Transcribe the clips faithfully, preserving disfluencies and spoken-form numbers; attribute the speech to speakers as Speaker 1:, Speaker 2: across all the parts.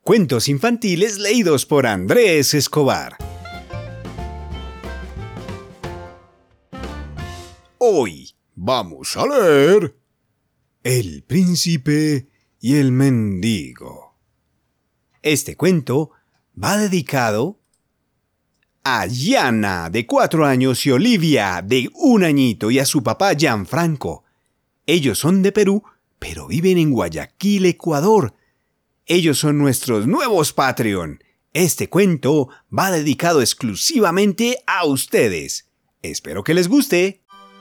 Speaker 1: Cuentos infantiles leídos por Andrés Escobar. Hoy vamos a leer El Príncipe y el Mendigo. Este cuento va dedicado a Gianna, de cuatro años, y Olivia, de un añito, y a su papá Gianfranco. Ellos son de Perú, pero viven en Guayaquil, Ecuador. Ellos son nuestros nuevos Patreon. Este cuento va dedicado exclusivamente a ustedes. Espero que les guste.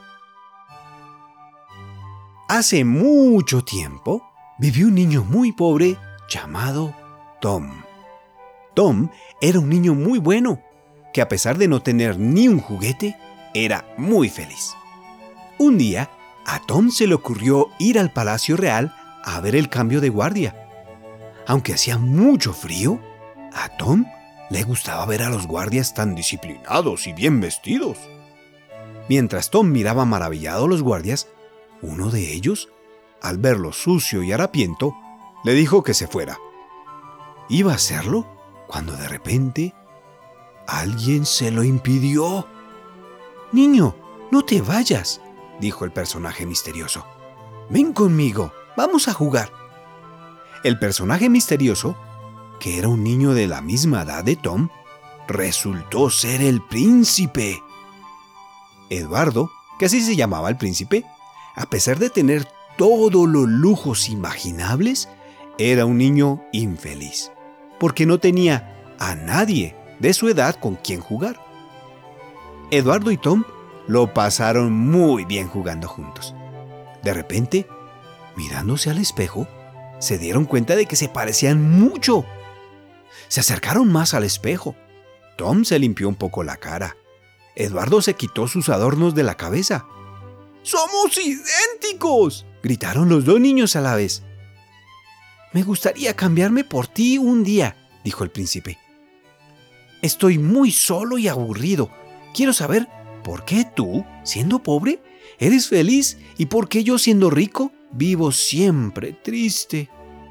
Speaker 1: Hace mucho tiempo vivió un niño muy pobre llamado Tom. Tom era un niño muy bueno, que a pesar de no tener ni un juguete, era muy feliz. Un día, a Tom se le ocurrió ir al Palacio Real a ver el cambio de guardia. Aunque hacía mucho frío, a Tom le gustaba ver a los guardias tan disciplinados y bien vestidos. Mientras Tom miraba maravillado a los guardias, uno de ellos, al verlo sucio y harapiento, le dijo que se fuera. Iba a hacerlo cuando de repente alguien se lo impidió. «Niño, no te vayas», dijo el personaje misterioso. «Ven conmigo, vamos a jugar». El personaje misterioso, que era un niño de la misma edad de Tom, resultó ser el príncipe. Eduardo, que así se llamaba el príncipe, a pesar de tener todos los lujos imaginables, era un niño infeliz, porque no tenía a nadie de su edad con quien jugar. Eduardo y Tom lo pasaron muy bien jugando juntos. De repente, mirándose al espejo, se dieron cuenta de que se parecían mucho. Se acercaron más al espejo. Tom se limpió un poco la cara. Eduardo se quitó sus adornos de la cabeza. «¡Somos idénticos!», gritaron los dos niños a la vez. «Me gustaría cambiarme por ti un día», dijo el príncipe. «Estoy muy solo y aburrido. Quiero saber por qué tú, siendo pobre, eres feliz y por qué yo, siendo rico, vivo siempre triste».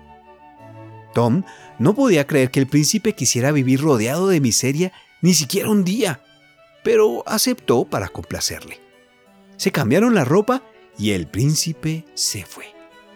Speaker 1: Tom no podía creer que el príncipe quisiera vivir rodeado de miseria ni siquiera un día, pero aceptó para complacerle. Se cambiaron la ropa y el príncipe se fue.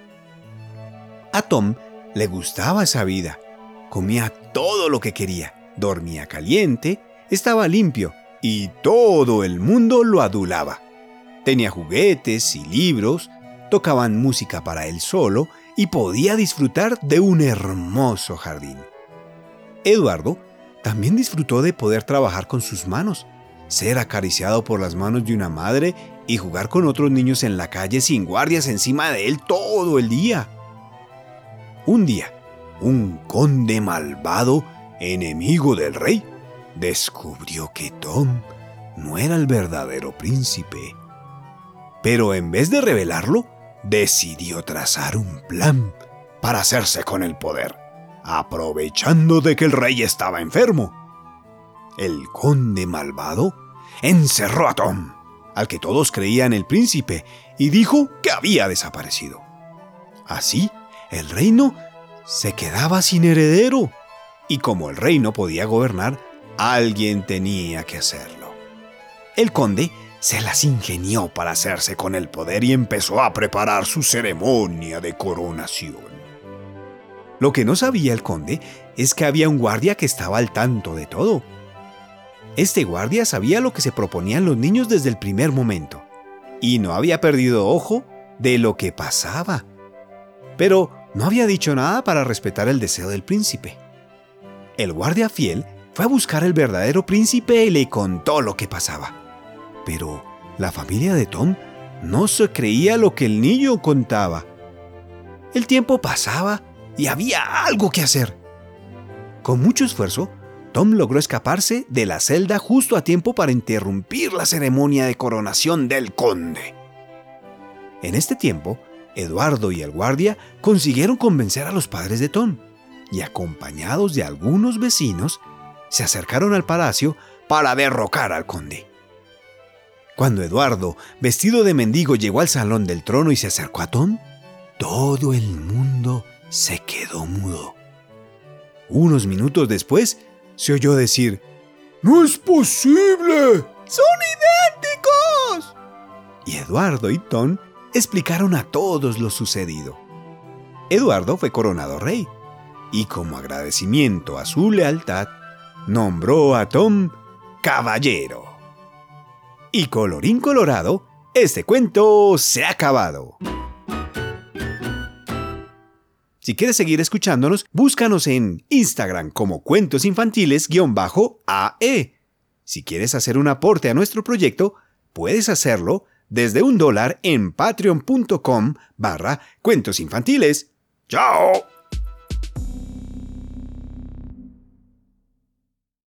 Speaker 1: A Tom le gustaba esa vida. Comía todo lo que quería, dormía caliente, estaba limpio y todo el mundo lo adulaba. Tenía juguetes y libros, tocaban música para él solo y podía disfrutar de un hermoso jardín. Eduardo también disfrutó de poder trabajar con sus manos, ser acariciado por las manos de una madre y jugar con otros niños en la calle sin guardias encima de él todo el día. Un día, un conde malvado, enemigo del rey, descubrió que Tom no era el verdadero príncipe. Pero en vez de revelarlo, decidió trazar un plan para hacerse con el poder, aprovechando de que el rey estaba enfermo. El conde malvado encerró a Tom, al que todos creían el príncipe, y dijo que había desaparecido. Así, el reino se quedaba sin heredero, y como el rey no podía gobernar, alguien tenía que hacerlo. El conde se las ingenió para hacerse con el poder y empezó a preparar su ceremonia de coronación. Lo que no sabía el conde es que había un guardia que estaba al tanto de todo. Este guardia sabía lo que se proponían los niños desde el primer momento y no había perdido ojo de lo que pasaba. Pero no había dicho nada para respetar el deseo del príncipe. El guardia fiel fue a buscar al verdadero príncipe y le contó lo que pasaba. Pero la familia de Tom no se creía lo que el niño contaba. El tiempo pasaba y había algo que hacer. Con mucho esfuerzo, Tom logró escaparse de la celda justo a tiempo para interrumpir la ceremonia de coronación del conde. En este tiempo, Eduardo y el guardia consiguieron convencer a los padres de Tom y, acompañados de algunos vecinos, se acercaron al palacio para derrocar al conde. Cuando Eduardo, vestido de mendigo, llegó al salón del trono y se acercó a Tom, todo el mundo se quedó mudo. Unos minutos después, se oyó decir: ¡No es posible!
Speaker 2: ¡Son idénticos!
Speaker 1: Y Eduardo y Tom explicaron a todos lo sucedido. Eduardo fue coronado rey y, como agradecimiento a su lealtad, nombró a Tom caballero. Y colorín colorado, este cuento se ha acabado. Si quieres seguir escuchándonos, búscanos en Instagram como cuentosinfantiles-A E. Si quieres hacer un aporte a nuestro proyecto, puedes hacerlo desde un dólar en patreon punto com barra cuentosinfantiles. ¡Chao!